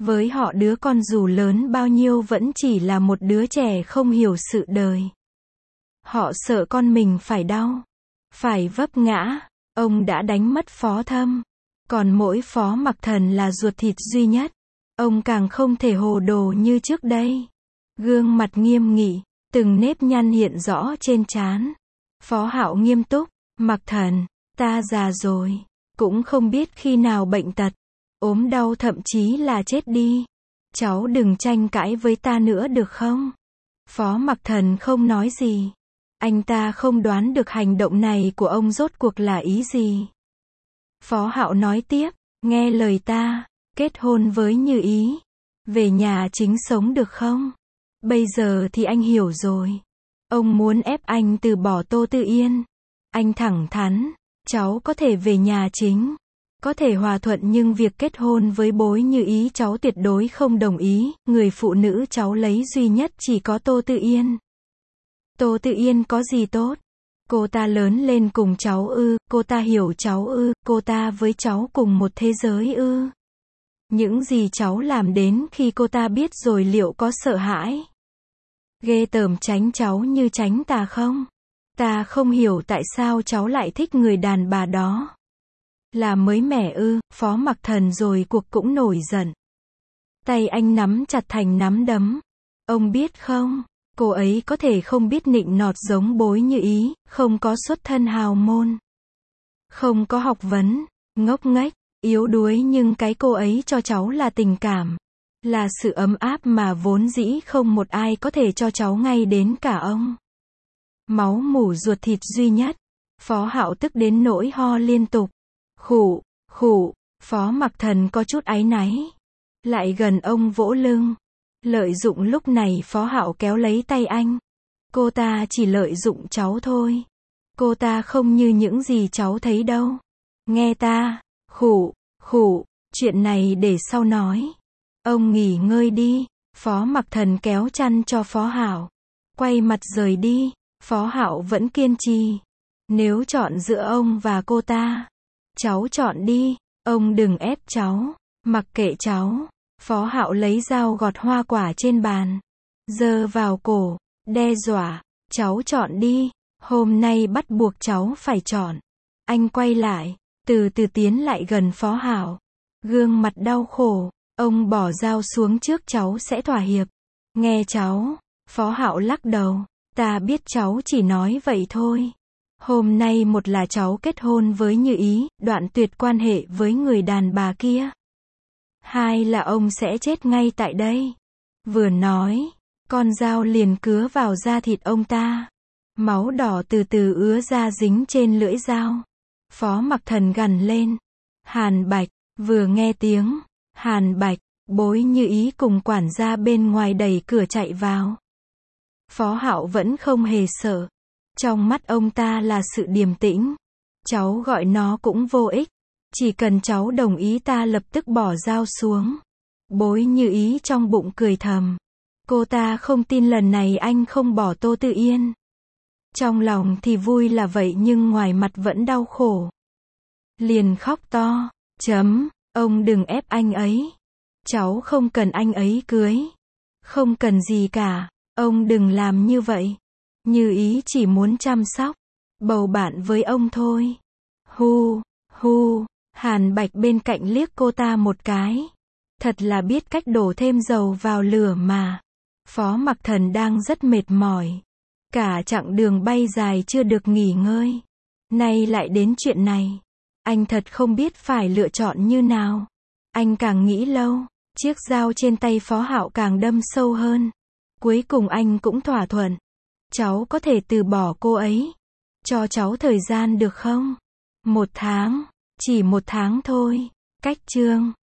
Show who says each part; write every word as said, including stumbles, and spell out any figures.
Speaker 1: Với họ đứa con dù lớn bao nhiêu vẫn chỉ là một đứa trẻ không hiểu sự đời. Họ sợ con mình phải đau, phải vấp ngã. Ông đã đánh mất Phó Thâm, còn mỗi Phó Mặc Thần là ruột thịt duy nhất. Ông càng không thể hồ đồ như trước đây. Gương mặt nghiêm nghị, từng nếp nhăn hiện rõ trên trán. Phó Hạo nghiêm túc, Mặc Thần, ta già rồi, cũng không biết khi nào bệnh tật, ốm đau thậm chí là chết đi. Cháu đừng tranh cãi với ta nữa được không? Phó Mặc Thần không nói gì. Anh ta không đoán được hành động này của ông rốt cuộc là ý gì. Phó Hạo nói tiếp, nghe lời ta, kết hôn với Như Ý, về nhà chính sống được không? Bây giờ thì anh hiểu rồi. Ông muốn ép anh từ bỏ Tô Tư Yên. Anh thẳng thắn, cháu có thể về nhà chính, có thể hòa thuận, nhưng việc kết hôn với bối Như Ý cháu tuyệt đối không đồng ý. Người phụ nữ cháu lấy duy nhất chỉ có Tô Tư Yên. Tô Tư Yên có gì tốt? Cô ta lớn lên cùng cháu ư? Cô ta hiểu cháu ư? Cô ta với cháu cùng một thế giới ư? Những gì cháu làm đến khi cô ta biết rồi liệu có sợ hãi, ghê tởm tránh cháu như tránh tà không? Ta không hiểu tại sao cháu lại thích người đàn bà đó. Là mới mẻ ư? Phó Mặc Thần rồi cuộc cũng nổi giận. Tay anh nắm chặt thành nắm đấm. Ông biết không, cô ấy có thể không biết nịnh nọt giống bối Như Ý, không có xuất thân hào môn, không có học vấn, ngốc nghếch, yếu đuối, nhưng cái cô ấy cho cháu là tình cảm, là sự ấm áp mà vốn dĩ không một ai có thể cho cháu, ngay đến cả ông. Máu mủ ruột thịt duy nhất. Phó Hạo tức đến nỗi ho liên tục. Khụ, khụ. Phó Mặc Thần có chút áy náy, lại gần ông vỗ lưng. Lợi dụng lúc này Phó Hạo kéo lấy tay anh. Cô ta chỉ lợi dụng cháu thôi. Cô ta không như những gì cháu thấy đâu. Nghe ta. Khụ, khụ. Chuyện này để sau nói. Ông nghỉ ngơi đi. Phó Mặc Thần kéo chăn cho Phó Hạo, quay mặt rời đi. Phó Hạo vẫn kiên trì. Nếu chọn giữa ông và cô ta, cháu chọn đi. Ông đừng ép cháu. Mặc kệ cháu. Phó Hạo lấy dao gọt hoa quả trên bàn, giơ vào cổ, đe dọa. Cháu chọn đi. Hôm nay bắt buộc cháu phải chọn. Anh quay lại, từ từ tiến lại gần Phó Hạo. Gương mặt đau khổ. Ông bỏ dao xuống trước, cháu sẽ thỏa hiệp. Nghe cháu. Phó Hạo lắc đầu. Ta biết cháu chỉ nói vậy thôi. Hôm nay một là cháu kết hôn với Như Ý, đoạn tuyệt quan hệ với người đàn bà kia. Hai là ông sẽ chết ngay tại đây. Vừa nói, con dao liền cứa vào da thịt ông ta. Máu đỏ từ từ ứa ra dính trên lưỡi dao. Phó Mặc Thần gằn lên. Hàn Bạch. Vừa nghe tiếng Hàn Bạch, bối Như Ý cùng quản gia bên ngoài đẩy cửa chạy vào. Phó Hạo vẫn không hề sợ. Trong mắt ông ta là sự điềm tĩnh. Cháu gọi nó cũng vô ích. Chỉ cần cháu đồng ý ta lập tức bỏ dao xuống. Bối Như Ý trong bụng cười thầm. Cô ta không tin lần này anh không bỏ Tô Tư Yên. Trong lòng thì vui là vậy nhưng ngoài mặt vẫn đau khổ. Liền khóc to. Chấm, ông đừng ép anh ấy. Cháu không cần anh ấy cưới. Không cần gì cả. Ông đừng làm như vậy. Như Ý chỉ muốn chăm sóc, bầu bạn với ông thôi. Hu, hu. Hàn Bạch bên cạnh liếc cô ta một cái. Thật là biết cách đổ thêm dầu vào lửa mà. Phó Mặc Thần đang rất mệt mỏi. Cả chặng đường bay dài chưa được nghỉ ngơi. Nay lại đến chuyện này. Anh thật không biết phải lựa chọn như nào. Anh càng nghĩ lâu, chiếc dao trên tay Phó Hạo càng đâm sâu hơn. Cuối cùng anh cũng thỏa thuận. Cháu có thể từ bỏ cô ấy. Cho cháu thời gian được không? Một tháng. Chỉ một tháng thôi. Cách chương.